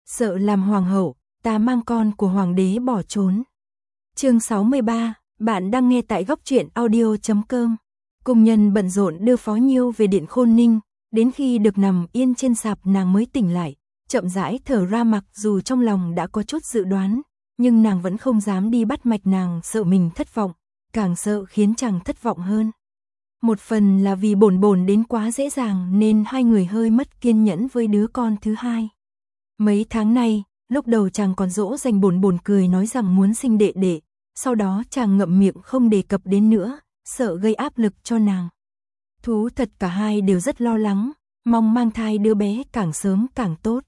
sợ làm hoàng hậu, ta mang con của hoàng đế bỏ trốn. Chương 63, bạn đang nghe tại góc truyện audio.com. Cung nhân bận rộn đưa Phó Nhiêu về điện Khôn Ninh, đến khi được nằm yên trên sạp nàng mới tỉnh lại, chậm rãi thở ra, mặc dù trong lòng đã có chút dự đoán, nhưng nàng vẫn không dám đi bắt mạch, nàng sợ mình thất vọng, càng sợ khiến chàng thất vọng hơn. Một phần là vì Bổn Bổn đến quá dễ dàng nên hai người hơi mất kiên nhẫn với đứa con thứ hai. Mấy tháng nay, lúc đầu chàng còn dỗ dành Bổn Bổn, cười nói rằng muốn sinh đệ đệ, sau đó chàng ngậm miệng không đề cập đến nữa, sợ gây áp lực cho nàng. Thú thật cả hai đều rất lo lắng, mong mang thai đứa bé càng sớm càng tốt.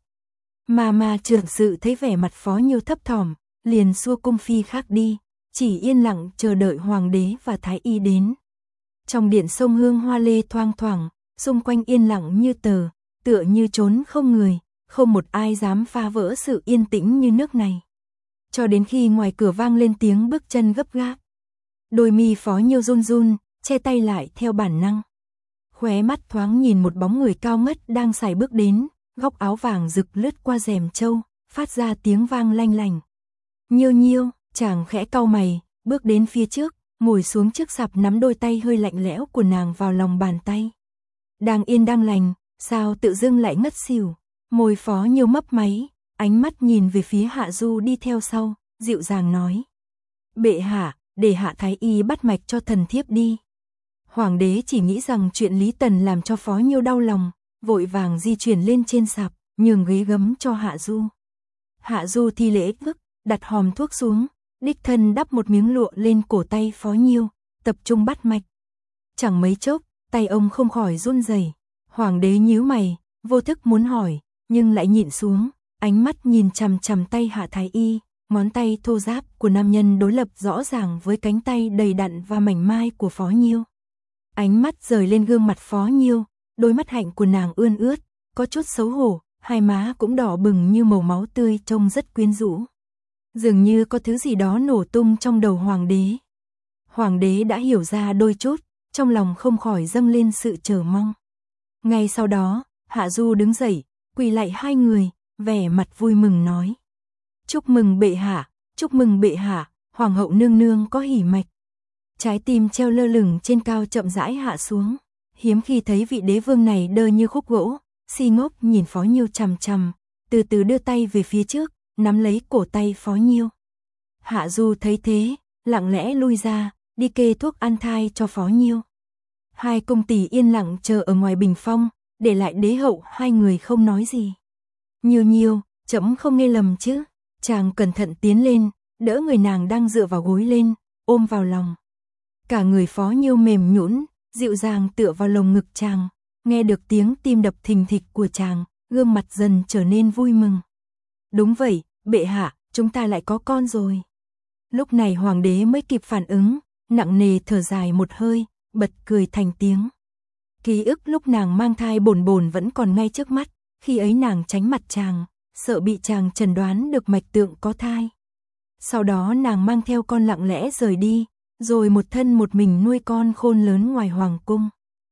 Mà trưởng sự thấy vẻ mặt Phó Nhiêu thấp thỏm, liền xua cung phi khác đi, chỉ yên lặng chờ đợi hoàng đế và thái y đến. Trong điện sông hương hoa lê thoang thoảng, xung quanh yên lặng như tờ, tựa như trốn không người, không một ai dám phá vỡ sự yên tĩnh như nước này. Cho đến khi ngoài cửa vang lên tiếng bước chân gấp gáp. Đôi mi Phó Nhiêu run run, che tay lại theo bản năng. Khóe mắt thoáng nhìn một bóng người cao ngất đang sải bước đến, góc áo vàng rực lướt qua rèm trâu, phát ra tiếng vang lanh lành. Nhiêu Nhiêu, chàng khẽ cau mày, bước đến phía trước, ngồi xuống trước sạp, nắm đôi tay hơi lạnh lẽo của nàng vào lòng bàn tay. Đang yên đang lành, sao tự dưng lại ngất xỉu? Môi Phó Nhiêu mấp máy, ánh mắt nhìn về phía Hạ Du đi theo sau, dịu dàng nói: "Bệ hạ, để hạ thái y bắt mạch cho thần thiếp đi." Hoàng đế chỉ nghĩ rằng chuyện Lý Tần làm cho Phó Nhiêu đau lòng, vội vàng di chuyển lên trên sạp, nhường ghế gấm cho Hạ Du. Hạ Du thi lễ ức, đặt hòm thuốc xuống, đích thân đắp một miếng lụa lên cổ tay Phó Nhiêu, tập trung bắt mạch. Chẳng mấy chốc, tay ông không khỏi run rẩy. Hoàng đế nhíu mày, vô thức muốn hỏi, nhưng lại nhịn xuống, ánh mắt nhìn chằm chằm tay Hạ thái y, ngón tay thô ráp của nam nhân đối lập rõ ràng với cánh tay đầy đặn và mảnh mai của Phó Nhiêu. Ánh mắt rời lên gương mặt Phó Nhiêu, đôi mắt hạnh của nàng ươn ướt, có chút xấu hổ, hai má cũng đỏ bừng như màu máu tươi, trông rất quyến rũ. Dường như có thứ gì đó nổ tung trong đầu hoàng đế. Hoàng đế đã hiểu ra đôi chút, trong lòng không khỏi dâng lên sự chờ mong. Ngay sau đó, Hạ Du đứng dậy, quỳ lạy hai người, vẻ mặt vui mừng nói: "Chúc mừng bệ hạ, chúc mừng bệ hạ, hoàng hậu nương nương có hỉ mạch." Trái tim treo lơ lửng trên cao chậm rãi hạ xuống, hiếm khi thấy vị đế vương này đơ như khúc gỗ, si ngốc nhìn Phó Nhiêu chằm chằm, từ từ đưa tay về phía trước, nắm lấy cổ tay Phó Nhiêu. Hạ Du thấy thế, lặng lẽ lui ra, đi kê thuốc an thai cho Phó Nhiêu. Hai công tỷ yên lặng chờ ở ngoài bình phong, để lại đế hậu hai người không nói gì. "Nhiêu Nhiêu, trẫm không nghe lầm chứ?" Chàng cẩn thận tiến lên, đỡ người nàng đang dựa vào gối lên, ôm vào lòng. Cả người Phó Nhiêu mềm nhũn, dịu dàng tựa vào lồng ngực chàng, nghe được tiếng tim đập thình thịch của chàng, gương mặt dần trở nên vui mừng. "Đúng vậy, bệ hạ, chúng ta lại có con rồi." Lúc này hoàng đế mới kịp phản ứng, nặng nề thở dài một hơi, bật cười thành tiếng. Ký ức lúc nàng mang thai Bổn Bổn vẫn còn ngay trước mắt, khi ấy nàng tránh mặt chàng, sợ bị chàng chẩn đoán được mạch tượng có thai. Sau đó nàng mang theo con lặng lẽ rời đi, rồi một thân một mình nuôi con khôn lớn ngoài hoàng cung.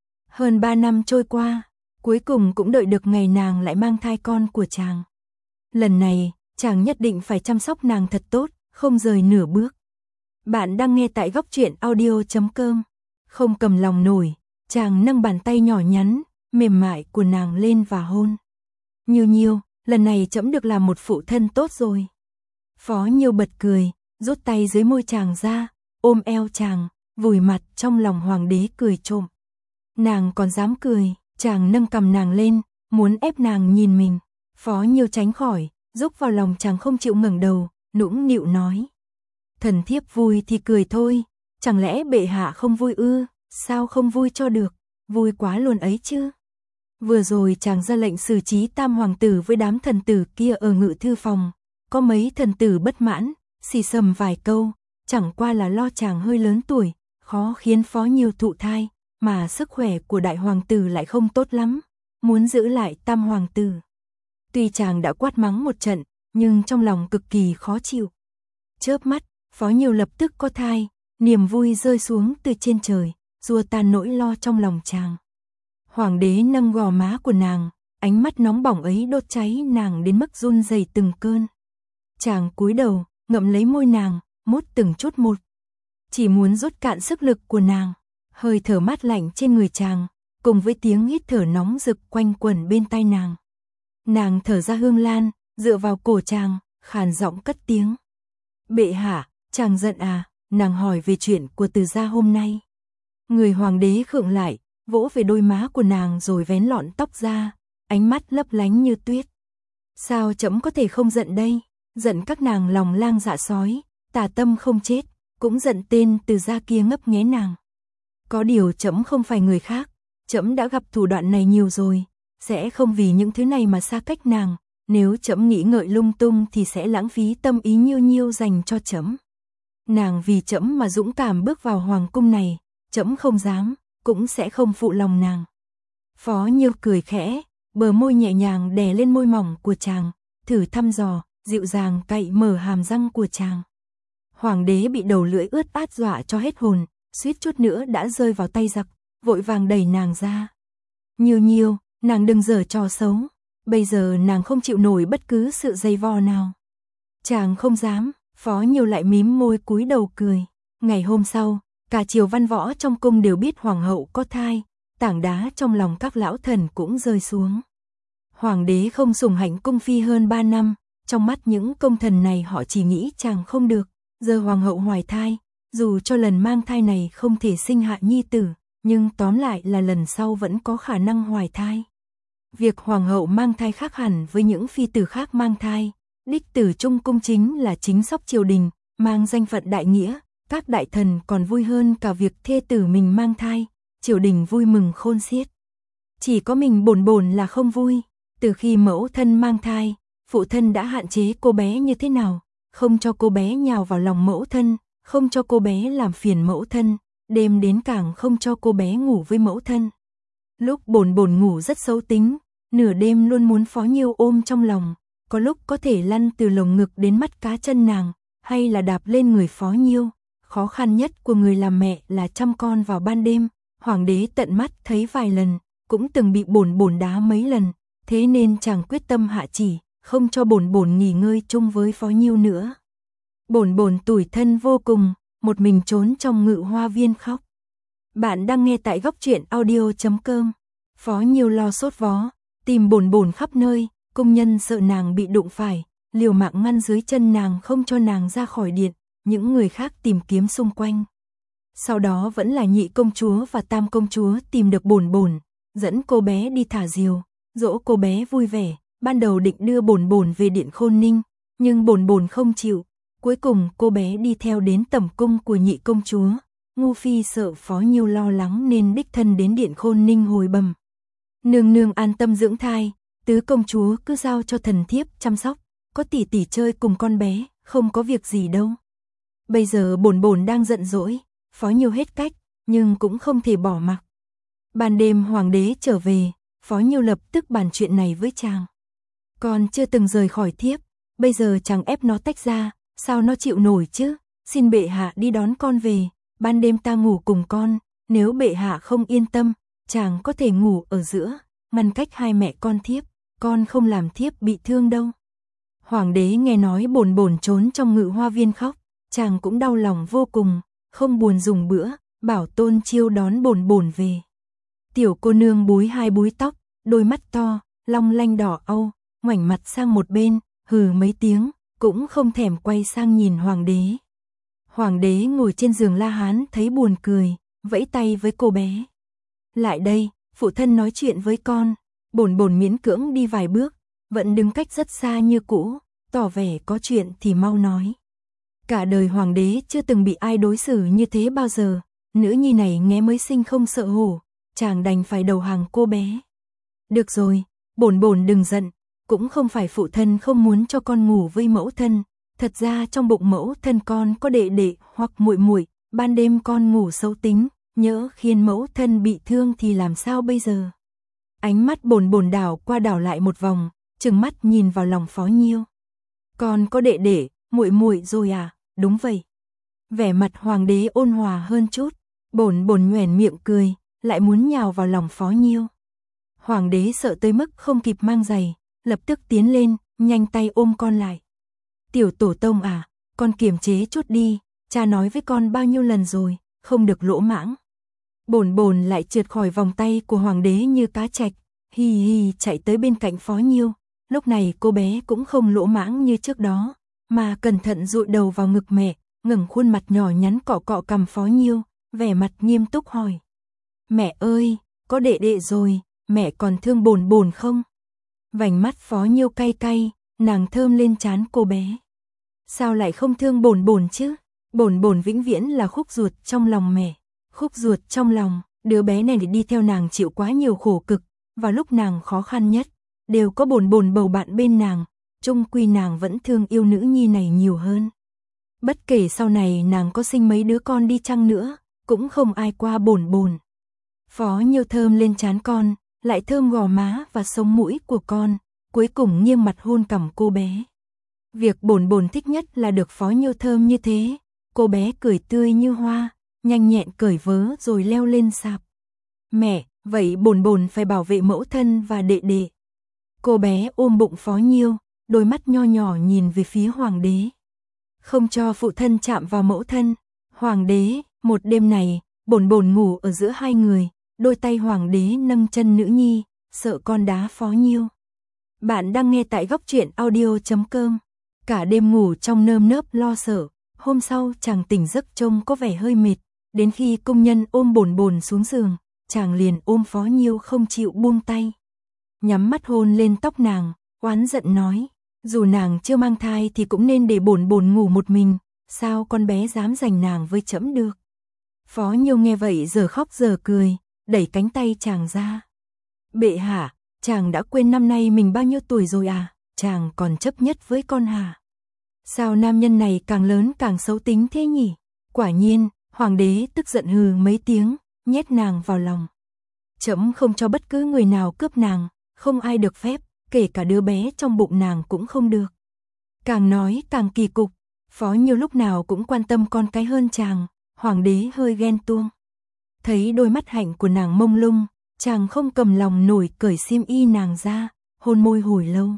Hơn 3 năm trôi qua, cuối cùng cũng đợi được ngày nàng lại mang thai con của chàng. Lần này, chàng nhất định phải chăm sóc nàng thật tốt, không rời nửa bước. Bạn đang nghe tại góc truyện audio.com. Không cầm lòng nổi, chàng nâng bàn tay nhỏ nhắn, mềm mại của nàng lên và hôn. "Nhiêu Nhiêu, lần này trẫm được làm một phụ thân tốt rồi." Phó Nhiêu bật cười, rút tay dưới môi chàng ra, ôm eo chàng, vùi mặt trong lòng hoàng đế cười trộm. Nàng còn dám cười, chàng nâng cằm nàng lên, muốn ép nàng nhìn mình. Phó Nhiêu tránh khỏi, rúc vào lòng chàng không chịu ngẩng đầu, nũng nịu nói: "Thần thiếp vui thì cười thôi, chẳng lẽ bệ hạ không vui ư?" "Sao không vui cho được, vui quá luôn ấy chứ." Vừa rồi chàng ra lệnh xử trí tam hoàng tử với đám thần tử kia ở ngự thư phòng, có mấy thần tử bất mãn, xì xầm vài câu, chẳng qua là lo chàng hơi lớn tuổi, khó khiến Phó Nhiêu thụ thai, mà sức khỏe của đại hoàng tử lại không tốt lắm, muốn giữ lại tam hoàng tử. Tuy chàng đã quát mắng một trận, nhưng trong lòng cực kỳ khó chịu. Chớp mắt, Phó Nhiêu lập tức có thai, niềm vui rơi xuống từ trên trời, xua tan nỗi lo trong lòng chàng. Hoàng đế nâng gò má của nàng, ánh mắt nóng bỏng ấy đốt cháy nàng đến mức run rẩy từng cơn. Chàng cúi đầu, ngậm lấy môi nàng, mút từng chút một. Chỉ muốn rút cạn sức lực của nàng, hơi thở mát lạnh trên người chàng, cùng với tiếng hít thở nóng rực quanh quẩn bên tai nàng. Nàng thở ra hương lan, dựa vào cổ chàng, khàn giọng cất tiếng. Bệ hạ, chàng giận à? Nàng hỏi về chuyện của Từ gia hôm nay. Người hoàng đế khựng lại, vỗ về đôi má của nàng rồi vén lọn tóc ra, ánh mắt lấp lánh như tuyết. Sao trẫm có thể không giận đây? Giận các nàng lòng lang dạ sói, tà tâm không chết, cũng giận tên Từ gia kia ngấp nghé nàng. Có điều trẫm không phải người khác, trẫm đã gặp thủ đoạn này nhiều rồi, sẽ không vì những thứ này mà xa cách nàng. Nếu trẫm nghĩ ngợi lung tung thì sẽ lãng phí tâm ý nhiêu nhiêu dành cho trẫm. Nàng vì trẫm mà dũng cảm bước vào hoàng cung này, trẫm không dám, cũng sẽ không phụ lòng nàng. Phó Nhiêu cười khẽ, bờ môi nhẹ nhàng đè lên môi mỏng của chàng, thử thăm dò, dịu dàng cạy mở hàm răng của chàng. Hoàng đế bị đầu lưỡi ướt át dọa cho hết hồn, suýt chút nữa đã rơi vào tay giặc, vội vàng đẩy nàng ra. Nhiêu Nhiêu, nàng đừng giở trò xấu, bây giờ nàng không chịu nổi bất cứ sự dây vò nào. Chàng không dám. Phó Nhiêu lại mím môi cúi đầu cười. Ngày hôm sau, cả triều văn võ trong cung đều biết hoàng hậu có thai, tảng đá trong lòng các lão thần cũng rơi xuống. Hoàng đế không sủng hạnh cung phi hơn 3 năm, trong mắt những công thần này họ chỉ nghĩ chàng không được. Giờ hoàng hậu hoài thai, dù cho lần mang thai này không thể sinh hạ nhi tử, nhưng tóm lại là lần sau vẫn có khả năng hoài thai. Việc hoàng hậu mang thai khác hẳn với những phi tử khác mang thai. Đích tử trung cung chính là chính sóc triều đình, mang danh phận đại nghĩa, các đại thần còn vui hơn cả việc thê tử mình mang thai, triều đình vui mừng khôn xiết. Chỉ có mình bổn bổn là không vui, từ khi mẫu thân mang thai, phụ thân đã hạn chế cô bé như thế nào, không cho cô bé nhào vào lòng mẫu thân, không cho cô bé làm phiền mẫu thân, đêm đến càng không cho cô bé ngủ với mẫu thân. Lúc bổn bổn ngủ rất xấu tính, nửa đêm luôn muốn Phó Nhiêu ôm trong lòng. Có lúc có thể lăn từ lồng ngực đến mắt cá chân nàng, hay là đạp lên người Phó Nhiêu. Khó khăn nhất của người làm mẹ là chăm con vào ban đêm, hoàng đế tận mắt thấy vài lần, cũng từng bị bổn bổn đá mấy lần, thế nên chàng quyết tâm hạ chỉ, không cho bổn bổn nghỉ ngơi chung với Phó Nhiêu nữa. Bổn bổn tủi thân vô cùng, một mình trốn trong Ngự Hoa Viên khóc. Bạn đang nghe tại góc truyện audio.com. Phó Nhiêu lo sốt vó, tìm bổn bổn khắp nơi. Công nhân sợ nàng bị đụng phải, liều mạng ngăn dưới chân nàng không cho nàng ra khỏi điện, những người khác tìm kiếm xung quanh. Sau đó vẫn là nhị công chúa và tam công chúa tìm được bổn bổn, dẫn cô bé đi thả diều, dỗ cô bé vui vẻ, ban đầu định đưa bổn bổn về điện Khôn Ninh, nhưng bổn bổn không chịu, cuối cùng cô bé đi theo đến tẩm cung của nhị công chúa. Ngu phi sợ Phó Nhiêu lo lắng nên đích thân đến điện Khôn Ninh hồi bẩm. Nương nương an tâm dưỡng thai, tứ công chúa cứ giao cho thần thiếp chăm sóc, có tỷ tỷ chơi cùng con bé, không có việc gì đâu. Bây giờ bổn bổn đang giận dỗi, Phó Nhiêu hết cách, nhưng cũng không thể bỏ mặc. Ban đêm hoàng đế trở về, Phó Nhiêu lập tức bàn chuyện này với chàng. Con chưa từng rời khỏi thiếp, bây giờ chàng ép nó tách ra, sao nó chịu nổi chứ? Xin bệ hạ đi đón con về, ban đêm ta ngủ cùng con, nếu bệ hạ không yên tâm, chàng có thể ngủ ở giữa, ngăn cách hai mẹ con thiếp. Con không làm thiếp bị thương đâu. Hoàng đế nghe nói bổn bổn trốn trong Ngự Hoa Viên khóc, chàng cũng đau lòng vô cùng, không buồn dùng bữa, bảo Tôn Chiêu đón bổn bổn về. Tiểu cô nương búi hai búi tóc, đôi mắt to, long lanh đỏ âu, ngoảnh mặt sang một bên, hừ mấy tiếng, cũng không thèm quay sang nhìn hoàng đế. Hoàng đế ngồi trên giường La Hán thấy buồn cười, vẫy tay với cô bé. Lại đây, phụ thân nói chuyện với con. Bổn bổn miễn cưỡng đi vài bước, vẫn đứng cách rất xa như cũ, tỏ vẻ có chuyện thì mau nói. Cả đời hoàng đế chưa từng bị ai đối xử như thế bao giờ, nữ nhi này nghe mới sinh không sợ hổ, chàng đành phải đầu hàng cô bé. Được rồi, bổn bổn đừng giận, cũng không phải phụ thân không muốn cho con ngủ với mẫu thân, thật ra trong bụng mẫu thân con có đệ đệ hoặc muội muội, ban đêm con ngủ xấu tính, nhỡ khiến mẫu thân bị thương thì làm sao bây giờ? Ánh mắt bổn bổn đảo qua đảo lại một vòng, trừng mắt nhìn vào lòng Phó Nhiêu. Con có đệ đệ, muội muội rồi à? Đúng vậy. Vẻ mặt hoàng đế ôn hòa hơn chút, bổn bổn nhoẻn miệng cười, lại muốn nhào vào lòng Phó Nhiêu. Hoàng đế sợ tới mức không kịp mang giày, lập tức tiến lên, nhanh tay ôm con lại. Tiểu tổ tông à, con kiềm chế chút đi, cha nói với con bao nhiêu lần rồi, không được lỗ mãng. Bồn bồn lại trượt khỏi vòng tay của hoàng đế như cá trạch, hi hi chạy tới bên cạnh Phó Nhiêu. Lúc này cô bé cũng không lỗ mãng như trước đó, mà cẩn thận dụi đầu vào ngực mẹ, ngẩng khuôn mặt nhỏ nhắn cọ cọ cằm Phó Nhiêu, vẻ mặt nghiêm túc hỏi. Mẹ ơi, có đệ đệ rồi, mẹ còn thương bồn bồn không? Vành mắt Phó Nhiêu cay cay, nàng thơm lên trán cô bé. Sao lại không thương bồn bồn chứ? Bồn bồn vĩnh viễn là khúc ruột trong lòng mẹ. Khúc ruột trong lòng, đứa bé này đi theo nàng chịu quá nhiều khổ cực, và lúc nàng khó khăn nhất, đều có bồn bồn bầu bạn bên nàng, chung quy nàng vẫn thương yêu nữ nhi này nhiều hơn. Bất kể sau này nàng có sinh mấy đứa con đi chăng nữa, cũng không ai qua bồn bồn. Phó Nhiêu thơm lên trán con, lại thơm gò má và sống mũi của con, cuối cùng nghiêng mặt hôn cằm cô bé. Việc bồn bồn thích nhất là được Phó Nhiêu thơm như thế, cô bé cười tươi như hoa, nhanh nhẹn cởi vớ rồi leo lên sạp. Mẹ, vậy bồn bồn phải bảo vệ mẫu thân và đệ đệ. Cô bé ôm bụng Phó Nhiêu, đôi mắt nho nhỏ nhìn về phía hoàng đế. Không cho phụ thân chạm vào mẫu thân. Hoàng đế, một đêm này, bồn bồn ngủ ở giữa hai người, đôi tay hoàng đế nâng chân nữ nhi, sợ con đá Phó Nhiêu. Bạn đang nghe tại góc truyện audio.com. Cả đêm ngủ trong nơm nớp lo sợ, hôm sau chàng tỉnh giấc trông có vẻ hơi mệt, đến khi công nhân ôm bồn bồn xuống giường, chàng liền ôm Phó Nhiêu không chịu buông tay. Nhắm mắt hôn lên tóc nàng, oán giận nói, dù nàng chưa mang thai thì cũng nên để bồn bồn ngủ một mình, sao con bé dám giành nàng với trẫm được. Phó Nhiêu nghe vậy giờ khóc giờ cười, đẩy cánh tay chàng ra. Bệ hạ, chàng đã quên năm nay mình bao nhiêu tuổi rồi à, chàng còn chấp nhất với con hả? Sao nam nhân này càng lớn càng xấu tính thế nhỉ? Quả nhiên, hoàng đế tức giận hừ mấy tiếng, nhét nàng vào lòng. Trẫm không cho bất cứ người nào cướp nàng, không ai được phép, kể cả đứa bé trong bụng nàng cũng không được. Càng nói càng kỳ cục, Phó Nhiêu lúc nào cũng quan tâm con cái hơn chàng, hoàng đế hơi ghen tuông. Thấy đôi mắt hạnh của nàng mông lung, chàng không cầm lòng nổi cởi xiêm y nàng ra, hôn môi hồi lâu.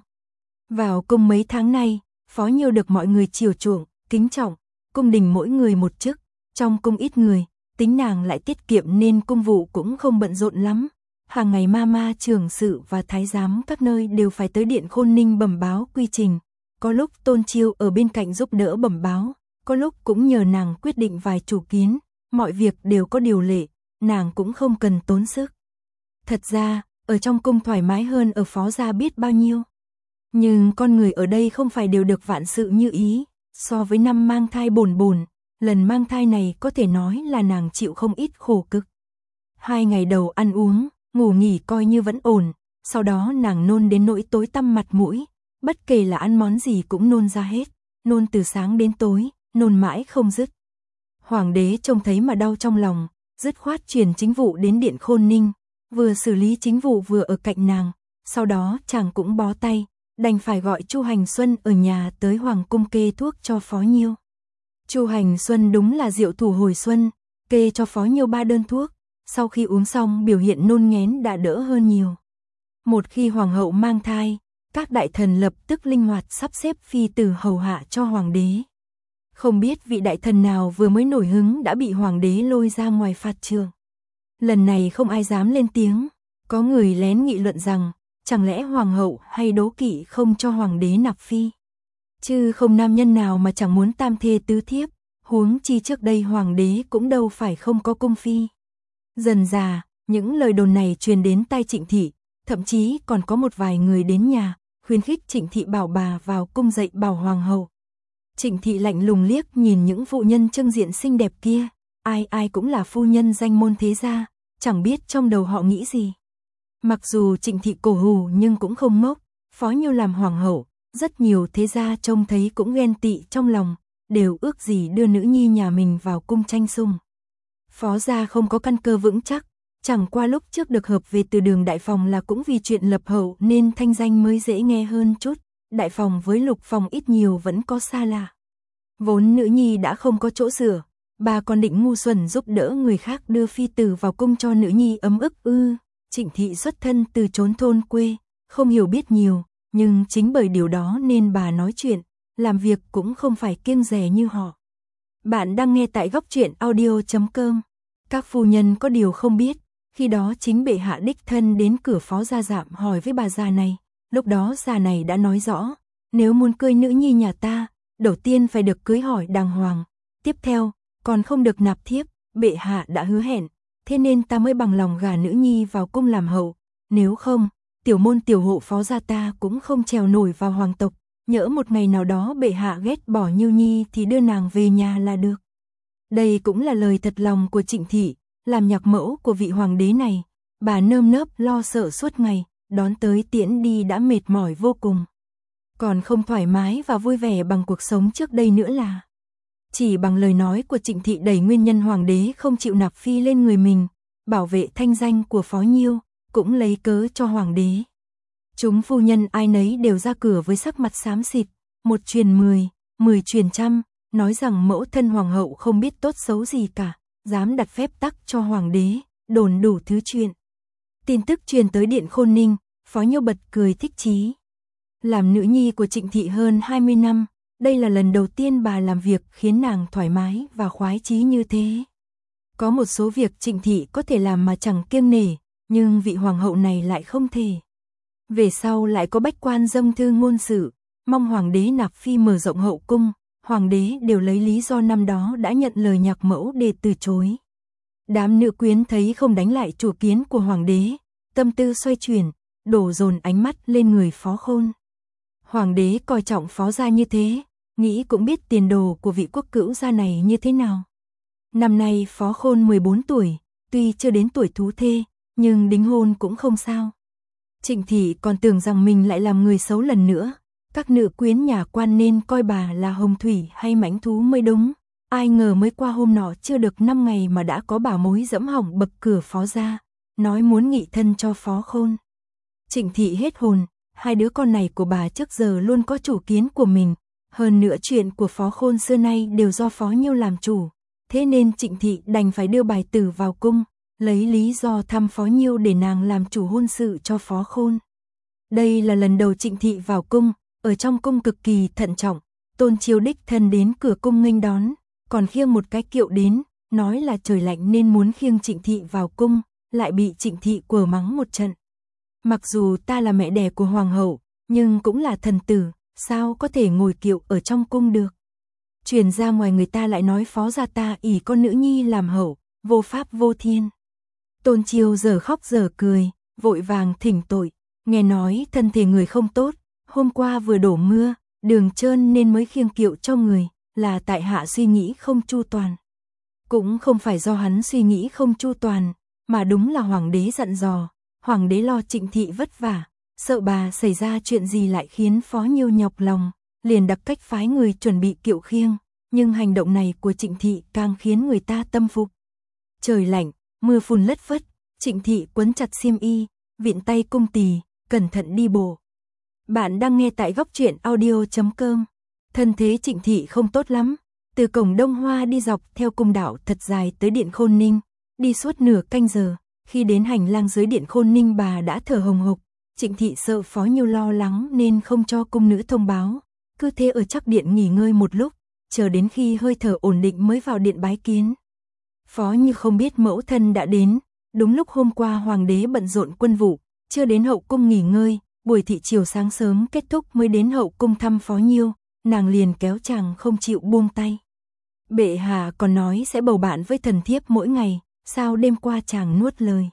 Vào cung mấy tháng nay, Phó Nhiêu được mọi người chiều chuộng, kính trọng, cung đình mỗi người một chức, trong cung ít người, tính nàng lại tiết kiệm nên cung vụ cũng không bận rộn lắm. Hàng ngày ma trưởng sự và thái giám các nơi đều phải tới điện Khôn Ninh bẩm báo quy trình, có lúc Tôn Chiêu ở bên cạnh giúp đỡ bẩm báo, có lúc cũng nhờ nàng quyết định vài chủ kiến, mọi việc đều có điều lệ, nàng cũng không cần tốn sức. Thật ra, ở trong cung thoải mái hơn ở Phó gia biết bao nhiêu. Nhưng con người ở đây không phải đều được vạn sự như ý, so với năm mang thai bồn bồn, lần mang thai này có thể nói là nàng chịu không ít khổ cực. 2 ngày đầu ăn uống, ngủ nghỉ coi như vẫn ổn, sau đó nàng nôn đến nỗi tối tăm mặt mũi, bất kể là ăn món gì cũng nôn ra hết, nôn từ sáng đến tối, nôn mãi không dứt. Hoàng đế trông thấy mà đau trong lòng, dứt khoát truyền chính vụ đến điện Khôn Ninh, vừa xử lý chính vụ vừa ở cạnh nàng, sau đó chàng cũng bó tay, đành phải gọi Chu Hành Xuân ở nhà tới hoàng cung kê thuốc cho Phó Nhiêu. Chu Hành Xuân đúng là diệu thủ hồi xuân, kê cho Phó Nhiêu 3 đơn thuốc, sau khi uống xong biểu hiện nôn nghén đã đỡ hơn nhiều. Một khi hoàng hậu mang thai, các đại thần lập tức linh hoạt sắp xếp phi tử hầu hạ cho hoàng đế. Không biết vị đại thần nào vừa mới nổi hứng đã bị hoàng đế lôi ra ngoài phạt trường. Lần này không ai dám lên tiếng, có người lén nghị luận rằng, chẳng lẽ hoàng hậu hay đố kỵ không cho hoàng đế nạp phi. Chứ không nam nhân nào mà chẳng muốn tam thê tứ thiếp, huống chi trước đây hoàng đế cũng đâu phải không có cung phi. Dần dà, những lời đồn này truyền đến tai Trịnh Thị, thậm chí còn có một vài người đến nhà, khuyến khích Trịnh Thị bảo bà vào cung dạy bảo hoàng hậu. Trịnh Thị lạnh lùng liếc nhìn những phụ nhân trưng diện xinh đẹp kia, ai ai cũng là phu nhân danh môn thế gia, chẳng biết trong đầu họ nghĩ gì. Mặc dù Trịnh Thị cổ hủ nhưng cũng không ngốc, Phó Nhiêu làm hoàng hậu, rất nhiều thế gia trông thấy cũng ghen tị trong lòng, đều ước gì đưa nữ nhi nhà mình vào cung tranh sủng. Phó gia không có căn cơ vững chắc, chẳng qua lúc trước được hợp về từ Đường đại phòng là cũng vì chuyện lập hậu nên thanh danh mới dễ nghe hơn chút, đại phòng với lục phòng ít nhiều vẫn có xa lạ. Vốn nữ nhi đã không có chỗ sửa, bà còn định ngu xuẩn giúp đỡ người khác đưa phi tử vào cung cho nữ nhi ấm ức ư, Trịnh Thị xuất thân từ chốn thôn quê, không hiểu biết nhiều, nhưng chính bởi điều đó nên bà nói chuyện, làm việc cũng không phải kiêng dè như họ. Bạn đang nghe tại góc truyện audio.com. Các phu nhân có điều không biết, khi đó chính bệ hạ đích thân đến cửa phó gia dạm hỏi với bà già này, lúc đó già này đã nói rõ, nếu muốn cưới nữ nhi nhà ta, đầu tiên phải được cưới hỏi đàng hoàng, tiếp theo, còn không được nạp thiếp, bệ hạ đã hứa hẹn, thế nên ta mới bằng lòng gả nữ nhi vào cung làm hậu, nếu không, tiểu môn tiểu hộ phó gia ta cũng không trèo nổi vào hoàng tộc, nhỡ một ngày nào đó bệ hạ ghét bỏ Như Nhi thì đưa nàng về nhà là được. Đây cũng là lời thật lòng của Trịnh Thị, làm nhạc mẫu của vị hoàng đế này, bà nơm nớp lo sợ suốt ngày, đón tới tiễn đi đã mệt mỏi vô cùng. Còn không thoải mái và vui vẻ bằng cuộc sống trước đây nữa là. Chỉ bằng lời nói của Trịnh Thị đẩy nguyên nhân hoàng đế không chịu nạp phi lên người mình, bảo vệ thanh danh của Phó Nhiêu, cũng lấy cớ cho hoàng đế. Chúng phu nhân ai nấy đều ra cửa với sắc mặt xám xịt, một truyền 10, 10 truyền trăm, nói rằng mẫu thân hoàng hậu không biết tốt xấu gì cả, dám đặt phép tắc cho hoàng đế, đồn đủ thứ chuyện. Tin tức truyền tới Điện Khôn Ninh, Phó Nhiêu bật cười thích chí. Làm nữ nhi của Trịnh Thị hơn 20 năm, đây là lần đầu tiên bà làm việc khiến nàng thoải mái và khoái chí như thế. Có một số việc Trịnh Thị có thể làm mà chẳng kiêng nể, nhưng vị hoàng hậu này lại không thể. Về sau lại có bách quan dâng thư ngôn sự, mong hoàng đế nạp phi mở rộng hậu cung, hoàng đế đều lấy lý do năm đó đã nhận lời nhạc mẫu để từ chối. Đám nữ quyến thấy không đánh lại chủ kiến của hoàng đế, tâm tư xoay chuyển, đổ dồn ánh mắt lên người Phó Khôn. Hoàng đế coi trọng Phó gia như thế, nghĩ cũng biết tiền đồ của vị quốc cữu gia này như thế nào. Năm nay Phó Khôn 14 tuổi, tuy chưa đến tuổi thú thê, nhưng đính hôn cũng không sao. Trịnh Thị còn tưởng rằng mình lại làm người xấu lần nữa, các nữ quyến nhà quan nên coi bà là hồng thủy hay mãnh thú mới đúng. Ai ngờ mới qua hôm nọ chưa được 5 ngày mà đã có bảo mối dẫm hỏng bậc cửa Phó gia, nói muốn nghị thân cho Phó Khôn. Trịnh Thị hết hồn, hai đứa con này của bà trước giờ luôn có chủ kiến của mình, hơn nữa chuyện của Phó Khôn xưa nay đều do Phó Nhiêu làm chủ, thế nên Trịnh Thị đành phải đưa bài tử vào cung, lấy lý do thăm Phó Nhiêu để nàng làm chủ hôn sự cho Phó Khôn. Đây là lần đầu Trịnh Thị vào cung, ở trong cung cực kỳ thận trọng, Tôn Chiêu đích thân đến cửa cung nghênh đón, còn khiêng một cái kiệu đến, nói là trời lạnh nên muốn khiêng Trịnh Thị vào cung, lại bị Trịnh Thị quở mắng một trận. Mặc dù ta là mẹ đẻ của hoàng hậu, nhưng cũng là thần tử, sao có thể ngồi kiệu ở trong cung được. Truyền ra ngoài người ta lại nói Phó gia ta ỷ con nữ nhi làm hậu, vô pháp vô thiên. Tôn Chiêu giờ khóc giờ cười, vội vàng thỉnh tội, nghe nói thân thể người không tốt, hôm qua vừa đổ mưa, đường trơn nên mới khiêng kiệu cho người, là tại hạ suy nghĩ không chu toàn. Cũng không phải do hắn suy nghĩ không chu toàn, mà đúng là hoàng đế dặn dò, hoàng đế lo Trịnh Thị vất vả, sợ bà xảy ra chuyện gì lại khiến Phó Nhiêu nhọc lòng, liền đặc cách phái người chuẩn bị kiệu khiêng, nhưng hành động này của Trịnh Thị càng khiến người ta tâm phục. Trời lạnh, mưa phùn lất phất, Trịnh Thị quấn chặt xiêm y, vịn tay cung tỳ, cẩn thận đi bộ. Bạn đang nghe tại góc truyện audio.com. Thân thế Trịnh Thị không tốt lắm, từ cổng Đông Hoa đi dọc theo cung đạo thật dài tới Điện Khôn Ninh, đi suốt nửa canh giờ, khi đến hành lang dưới Điện Khôn Ninh bà đã thở hồng hộc. Trịnh Thị sợ Phó Nhiêu lo lắng nên không cho cung nữ thông báo, cứ thế ở chắc điện nghỉ ngơi một lúc, chờ đến khi hơi thở ổn định mới vào điện bái kiến. Phó Nhiêu không biết mẫu thân đã đến, đúng lúc hôm qua hoàng đế bận rộn quân vụ, chưa đến hậu cung nghỉ ngơi, buổi thị chiều sáng sớm kết thúc mới đến hậu cung thăm Phó Nhiêu, nàng liền kéo chàng không chịu buông tay. Bệ hạ còn nói sẽ bầu bạn với thần thiếp mỗi ngày, sao đêm qua chàng nuốt lời.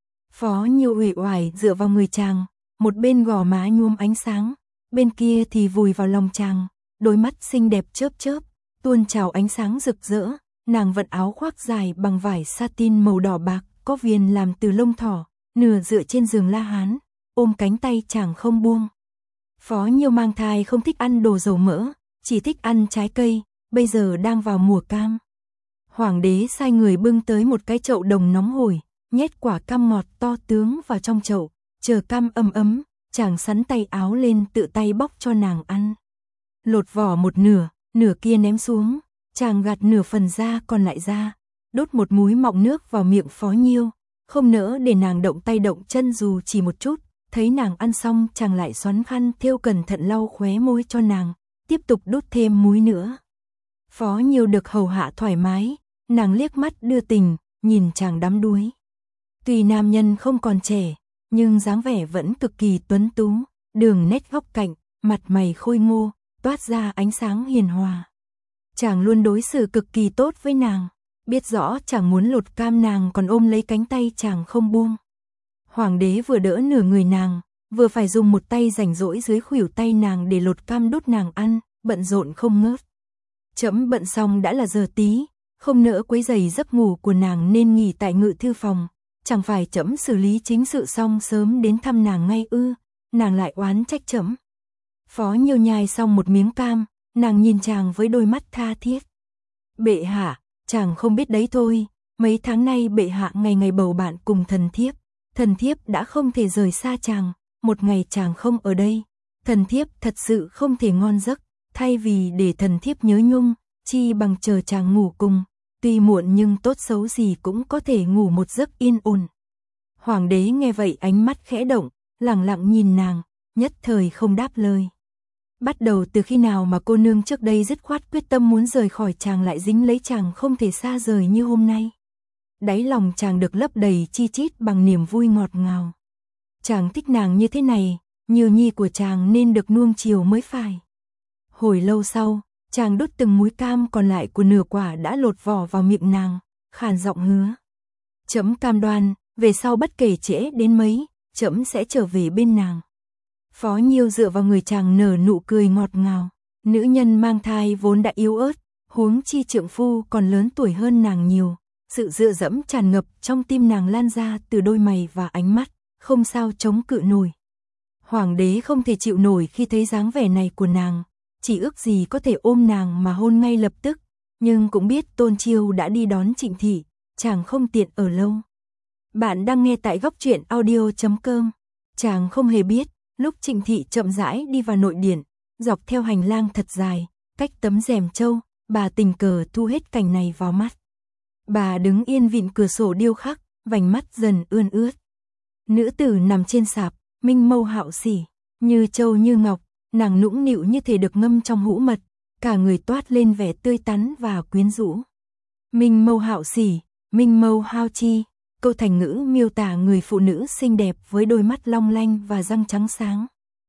Phó Nhiêu uể oải dựa vào người chàng, một bên gò má nhuốm ánh sáng, bên kia thì vùi vào lòng chàng, đôi mắt xinh đẹp chớp chớp, tuôn trào ánh sáng rực rỡ, nàng vận áo khoác dài bằng vải satin màu đỏ bạc, có viền làm từ lông thỏ, nửa dựa trên giường La Hán, ôm cánh tay chàng không buông. Phó Nhiêu mang thai không thích ăn đồ dầu mỡ, chỉ thích ăn trái cây, bây giờ đang vào mùa cam. Hoàng đế sai người bưng tới một cái chậu đồng nóng hổi, nhét quả cam ngọt to tướng vào trong chậu, chờ cam ấm ấm, chàng sắn tay áo lên tự tay bóc cho nàng ăn. Lột vỏ một nửa, nửa kia ném xuống, chàng gạt nửa phần ra còn lại ra, đốt một múi mọng nước vào miệng Phó Nhiêu, không nỡ để nàng động tay động chân dù chỉ một chút. Thấy nàng ăn xong, chàng lại xoắn khăn thêu cẩn thận lau khóe môi cho nàng, tiếp tục đút thêm muối nữa. Phó Nhiêu được hầu hạ thoải mái, nàng liếc mắt đưa tình, nhìn chàng đắm đuối. Tuy nam nhân không còn trẻ, nhưng dáng vẻ vẫn cực kỳ tuấn tú, đường nét góc cạnh, mặt mày khôi ngô, toát ra ánh sáng hiền hòa. Chàng luôn đối xử cực kỳ tốt với nàng, biết rõ chàng muốn lột cam nàng còn ôm lấy cánh tay chàng không buông. Hoàng đế vừa đỡ nửa người nàng, vừa phải dùng một tay rảnh rỗi dưới khuỷu tay nàng để lột cam đút nàng ăn, bận rộn không ngớt. Trẫm bận xong đã là giờ tí, không nỡ quấy rầy giấc ngủ của nàng nên nghỉ tại ngự thư phòng, chẳng phải trẫm xử lý chính sự xong sớm đến thăm nàng ngay ư? Nàng lại oán trách trẫm. Phó Nhiêu nhai xong một miếng cam, nàng nhìn chàng với đôi mắt tha thiết. Bệ hạ, chàng không biết đấy thôi, mấy tháng nay bệ hạ ngày ngày bầu bạn cùng thần thiếp đã không thể rời xa chàng, một ngày chàng không ở đây, thần thiếp thật sự không thể ngon giấc, thay vì để thần thiếp nhớ nhung, chi bằng chờ chàng ngủ cùng, tuy muộn nhưng tốt xấu gì cũng có thể ngủ một giấc yên ổn. Hoàng đế nghe vậy ánh mắt khẽ động, lặng lặng nhìn nàng, nhất thời không đáp lời. Bắt đầu từ khi nào mà cô nương trước đây dứt khoát quyết tâm muốn rời khỏi chàng lại dính lấy chàng không thể xa rời như hôm nay? Đáy lòng chàng được lấp đầy chi chít bằng niềm vui ngọt ngào. Chàng thích nàng như thế này, như nhi của chàng nên được nuông chiều mới phải. Hồi lâu sau, chàng đút từng múi cam còn lại của nửa quả đã lột vỏ vào miệng nàng, khàn giọng hứa. Trẫm cam đoan, về sau bất kể trễ đến mấy, trẫm sẽ trở về bên nàng. Phó Nhiêu dựa vào người chàng nở nụ cười ngọt ngào. Nữ nhân mang thai vốn đã yếu ớt, huống chi trượng phu còn lớn tuổi hơn nàng nhiều. Sự dựa dẫm tràn ngập trong tim nàng lan ra từ đôi mày và ánh mắt, không sao chống cự nổi. Hoàng đế không thể chịu nổi khi thấy dáng vẻ này của nàng, chỉ ước gì có thể ôm nàng mà hôn ngay lập tức, nhưng cũng biết Tôn Chiêu đã đi đón Trịnh Thị, chàng không tiện ở lâu. Bạn đang nghe tại góc truyện audio.com. Chàng không hề biết, lúc Trịnh Thị chậm rãi đi vào nội điện, dọc theo hành lang thật dài, cách tấm rèm trâu, bà tình cờ thu hết cảnh này vào mắt. Bà đứng yên vịn cửa sổ điêu khắc, vành mắt dần ươn ướt. Nữ tử nằm trên sạp, minh mâu hạo sỉ, như châu như ngọc, nàng nũng nịu như thể được ngâm trong hũ mật, cả người toát lên vẻ tươi tắn và quyến rũ. Minh mâu hạo sỉ, minh mâu hao chi, câu thành ngữ miêu tả người phụ nữ xinh đẹp với đôi mắt long lanh và răng trắng sáng.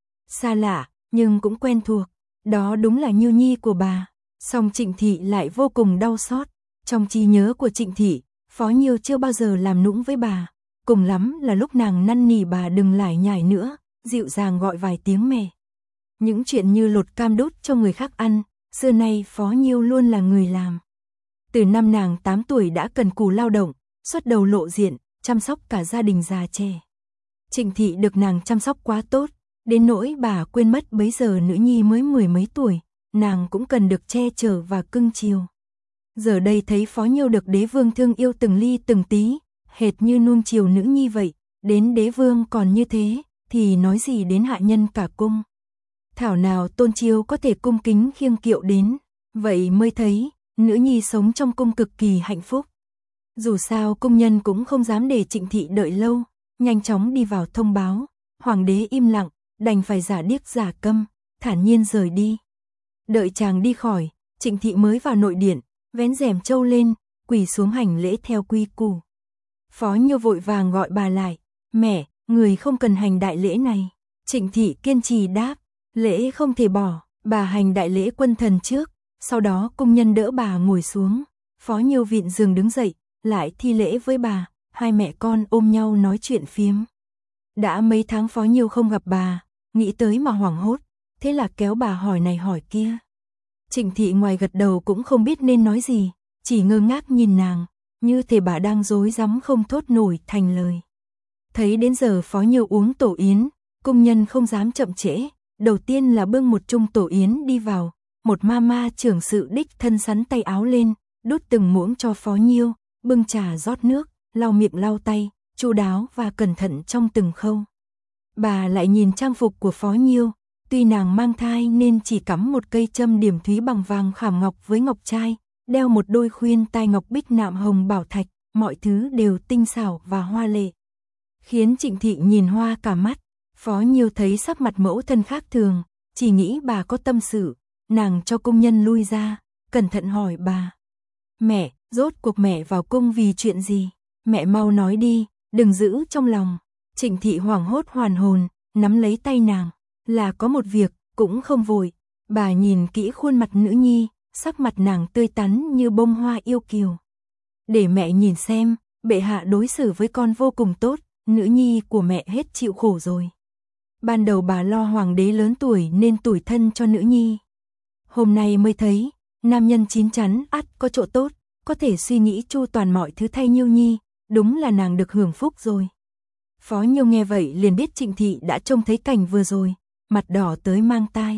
Xa lạ, nhưng cũng quen thuộc, đó đúng là Nhiêu nhi của bà. Song Trịnh Thị lại vô cùng đau xót. Trong trí nhớ của Trịnh Thị, Phó Nhiêu chưa bao giờ làm nũng với bà, cùng lắm là lúc nàng năn nỉ bà đừng lải nhải nữa, dịu dàng gọi vài tiếng mẹ. Những chuyện như lột cam đút cho người khác ăn, xưa nay Phó Nhiêu luôn là người làm. Từ năm nàng 8 tuổi đã cần cù lao động, xuất đầu lộ diện, chăm sóc cả gia đình già trẻ. Trịnh Thị được nàng chăm sóc quá tốt, đến nỗi bà quên mất bấy giờ nữ nhi mới 10 mấy tuổi, nàng cũng cần được che chở và cưng chiều. Giờ đây thấy Phó Nhiêu được đế vương thương yêu từng ly từng tí, hệt như nuông chiều nữ nhi vậy, đến đế vương còn như thế, thì nói gì đến hạ nhân cả cung. Thảo nào Tôn Chiêu có thể cung kính khiêng kiệu đến, vậy mới thấy, nữ nhi sống trong cung cực kỳ hạnh phúc. Dù sao cung nhân cũng không dám để Trịnh Thị đợi lâu, nhanh chóng đi vào thông báo, hoàng đế im lặng, đành phải giả điếc giả câm, thản nhiên rời đi. Đợi chàng đi khỏi, Trịnh Thị mới vào nội điện, vén rèm trâu lên, quỳ xuống hành lễ theo quy củ. Phó Nhiêu vội vàng gọi bà lại, mẹ, người không cần hành đại lễ này. Trịnh Thị kiên trì đáp, lễ không thể bỏ, bà hành đại lễ quân thần trước, sau đó cung nhân đỡ bà ngồi xuống. Phó Nhiêu vịn giường đứng dậy, lại thi lễ với bà, hai mẹ con ôm nhau nói chuyện phiếm. Đã mấy tháng Phó Nhiêu không gặp bà, nghĩ tới mà hoảng hốt, thế là kéo bà hỏi này hỏi kia. Trịnh Thị ngoài gật đầu cũng không biết nên nói gì, chỉ ngơ ngác nhìn nàng, như thể bà đang rối rắm không thốt nổi thành lời. Thấy đến giờ Phó Nhiêu uống tổ yến, cung nhân không dám chậm trễ, đầu tiên là bưng một chung tổ yến đi vào, một ma trưởng sự đích thân sắn tay áo lên, đút từng muỗng cho Phó Nhiêu, bưng trà rót nước, lau miệng lau tay, chu đáo và cẩn thận trong từng khâu. Bà lại nhìn trang phục của Phó Nhiêu, tuy nàng mang thai nên chỉ cắm một cây châm điểm thúy bằng vàng khảm ngọc với ngọc trai, đeo một đôi khuyên tai ngọc bích nạm hồng bảo thạch, mọi thứ đều tinh xảo và hoa lệ. Khiến Trịnh Thị nhìn hoa cả mắt. Phó Nhiêu thấy sắc mặt mẫu thân khác thường, chỉ nghĩ bà có tâm sự, nàng cho công nhân lui ra, cẩn thận hỏi bà. Mẹ, rốt cuộc mẹ vào cung vì chuyện gì? Mẹ mau nói đi, đừng giữ trong lòng. Trịnh Thị hoảng hốt hoàn hồn, nắm lấy tay nàng, là có một việc, cũng không vội. Bà nhìn kỹ khuôn mặt nữ nhi, sắc mặt nàng tươi tắn như bông hoa yêu kiều. Để mẹ nhìn xem, bệ hạ đối xử với con vô cùng tốt, nữ nhi của mẹ hết chịu khổ rồi. Ban đầu bà lo hoàng đế lớn tuổi nên tủi thân cho nữ nhi. Hôm nay mới thấy, nam nhân chín chắn ắt có chỗ tốt, có thể suy nghĩ chu toàn mọi thứ thay Nhiêu nhi, đúng là nàng được hưởng phúc rồi. Phó Nhiêu nghe vậy liền biết Trịnh Thị đã trông thấy cảnh vừa rồi, mặt đỏ tới mang tai.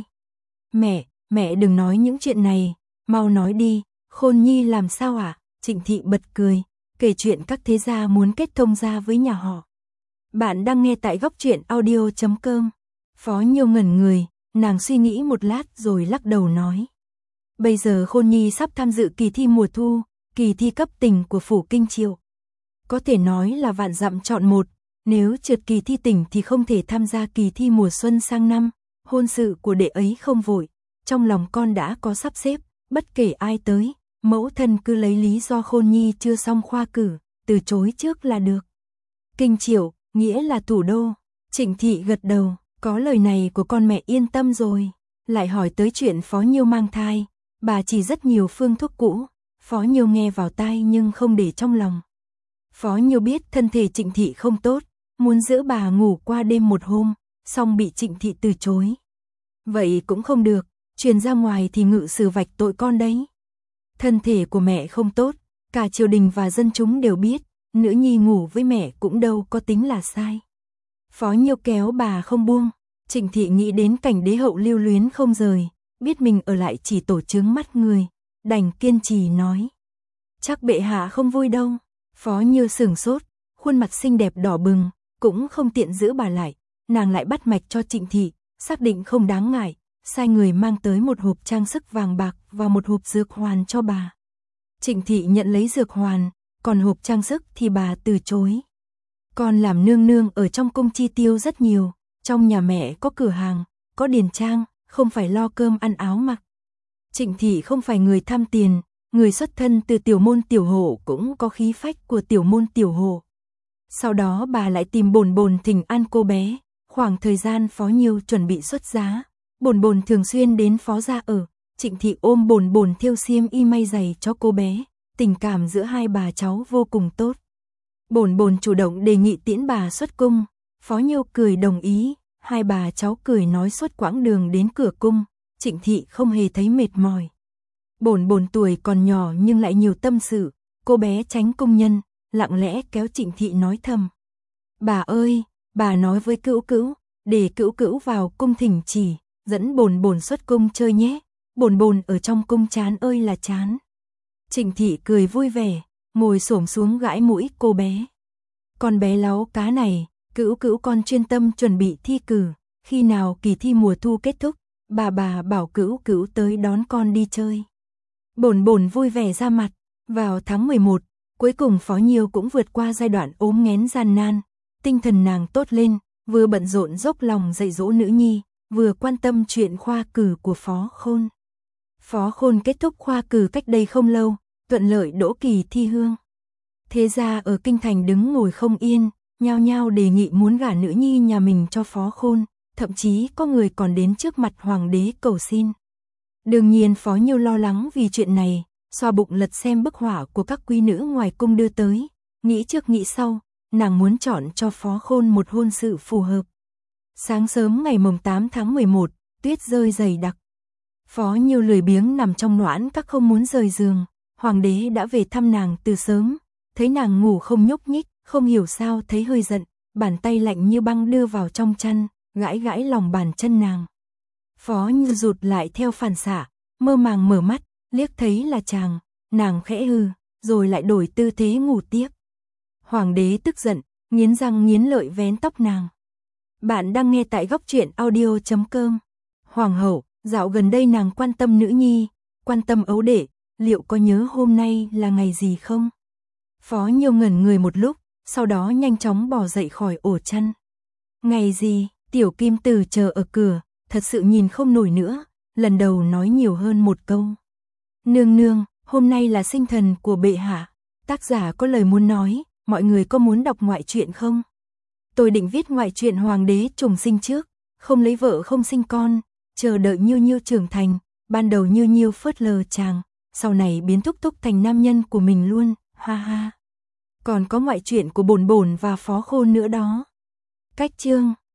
Mẹ đừng nói những chuyện này, mau nói đi, Khôn Nhi làm sao ạ? Trịnh Thị bật cười, kể chuyện các thế gia muốn kết thông gia với nhà họ. Bạn đang nghe tại góc truyện audio.com. Phó Nhiêu ngẩn người, nàng suy nghĩ một lát rồi lắc đầu nói. Bây giờ Khôn Nhi sắp tham dự kỳ thi mùa thu, kỳ thi cấp tỉnh của phủ Kinh Triệu. Có thể nói là vạn dặm chọn một, nếu trượt kỳ thi tỉnh thì không thể tham gia kỳ thi mùa xuân sang năm. Hôn sự của đệ ấy không vội, trong lòng con đã có sắp xếp, bất kể ai tới, mẫu thân cứ lấy lý do Khôn Nhi chưa xong khoa cử, từ chối trước là được. Kinh Triệu, nghĩa là thủ đô. Trịnh Thị gật đầu, có lời này của con mẹ yên tâm rồi. Lại hỏi tới chuyện Phó Nhiêu mang thai, bà chỉ rất nhiều phương thuốc cũ, Phó Nhiêu nghe vào tai nhưng không để trong lòng. Phó Nhiêu biết thân thể Trịnh Thị không tốt, muốn giữ bà ngủ qua đêm một hôm, song bị Trịnh Thị từ chối. Vậy cũng không được, truyền ra ngoài thì ngự sử vạch tội con đấy. Thân thể của mẹ không tốt, cả triều đình và dân chúng đều biết, nữ nhi ngủ với mẹ cũng đâu có tính là sai. Phó Nhiêu kéo bà không buông, Trịnh Thị nghĩ đến cảnh đế hậu lưu luyến không rời, biết mình ở lại chỉ tổ chướng mắt người, đành kiên trì nói. Chắc bệ hạ không vui đâu. Phó Nhiêu sửng sốt, khuôn mặt xinh đẹp đỏ bừng, cũng không tiện giữ bà lại, nàng lại bắt mạch cho Trịnh Thị, xác định không đáng ngại, sai người mang tới một hộp trang sức vàng bạc và một hộp dược hoàn cho bà. Trịnh Thị nhận lấy dược hoàn, còn hộp trang sức thì bà từ chối. Con làm nương nương ở trong cung chi tiêu rất nhiều, trong nhà mẹ có cửa hàng, có điền trang, không phải lo cơm ăn áo mặc. Trịnh Thị không phải người tham tiền, người xuất thân từ tiểu môn tiểu hộ cũng có khí phách của tiểu môn tiểu hộ. Sau đó bà lại tìm Bồn Bồn thỉnh an cô bé, khoảng thời gian Phó Nhiêu chuẩn bị xuất giá, Bồn Bồn thường xuyên đến Phó gia ở, Trịnh Thị ôm Bồn Bồn thêu xiêm y may giày cho cô bé, tình cảm giữa hai bà cháu vô cùng tốt. Bồn Bồn chủ động đề nghị tiễn bà xuất cung, Phó Nhiêu cười đồng ý, hai bà cháu cười nói suốt quãng đường đến cửa cung, Trịnh Thị không hề thấy mệt mỏi. Bồn Bồn tuổi còn nhỏ nhưng lại nhiều tâm sự, cô bé tránh công nhân, lặng lẽ kéo Trịnh Thị nói thầm. Bà ơi, bà nói với Cữu Cữu, để Cữu Cữu vào cung thỉnh chỉ, dẫn Bồn Bồn xuất cung chơi nhé, Bồn Bồn ở trong cung chán ơi là chán. Trịnh Thị cười vui vẻ, ngồi xổm xuống gãi mũi cô bé. Con bé láu cá này, Cữu Cữu con chuyên tâm chuẩn bị thi cử, khi nào kỳ thi mùa thu kết thúc, bà bảo Cữu Cữu tới đón con đi chơi. Bồn Bồn vui vẻ ra mặt, vào tháng 11, cuối cùng Phó Nhiêu cũng vượt qua giai đoạn ốm nghén gian nan, tinh thần nàng tốt lên, vừa bận rộn dốc lòng dạy dỗ nữ nhi, vừa quan tâm chuyện khoa cử của Phó Khôn. Phó Khôn kết thúc khoa cử cách đây không lâu, thuận lợi đỗ kỳ thi hương. Thế ra ở kinh thành đứng ngồi không yên, nhao nhao đề nghị muốn gả nữ nhi nhà mình cho Phó Khôn, thậm chí có người còn đến trước mặt hoàng đế cầu xin. Đương nhiên Phó Nhiêu lo lắng vì chuyện này, xoa bụng lật xem bức họa của các quý nữ ngoài cung đưa tới, nghĩ trước nghĩ sau, nàng muốn chọn cho Phó Khôn một hôn sự phù hợp. Sáng sớm ngày mùng 8 tháng 11, tuyết rơi dày đặc. Phó Nhiêu lười biếng nằm trong noãn các không muốn rời giường, hoàng đế đã về thăm nàng từ sớm, thấy nàng ngủ không nhúc nhích, không hiểu sao thấy hơi giận, bàn tay lạnh như băng đưa vào trong chăn, gãi gãi lòng bàn chân nàng. Phó Nhiêu rụt lại theo phản xạ, mơ màng mở mắt, liếc thấy là chàng, nàng khẽ hừ, rồi lại đổi tư thế ngủ tiếp. Hoàng đế tức giận, nghiến răng nghiến lợi vén tóc nàng. Bạn đang nghe tại góc truyện audio.com. Hoàng hậu, dạo gần đây nàng quan tâm nữ nhi, quan tâm ấu đệ, liệu có nhớ hôm nay là ngày gì không? Phó Nhiêu ngẩn người một lúc, sau đó nhanh chóng bò dậy khỏi ổ chăn. Ngày gì, Tiểu Kim Từ chờ ở cửa, thật sự nhìn không nổi nữa, lần đầu nói nhiều hơn một câu. Nương nương, hôm nay là sinh thần của bệ hạ, tác giả có lời muốn nói, mọi người có muốn đọc ngoại truyện không? Tôi định viết ngoại truyện hoàng đế trùng sinh trước, không lấy vợ không sinh con, chờ đợi Nhiêu Nhiêu trưởng thành, ban đầu Nhiêu Nhiêu phớt lờ chàng, sau này biến Thúc Thúc thành nam nhân của mình luôn, ha ha. Còn có ngoại truyện của Bồn Bồn và Phó Khôn nữa đó. Cách chương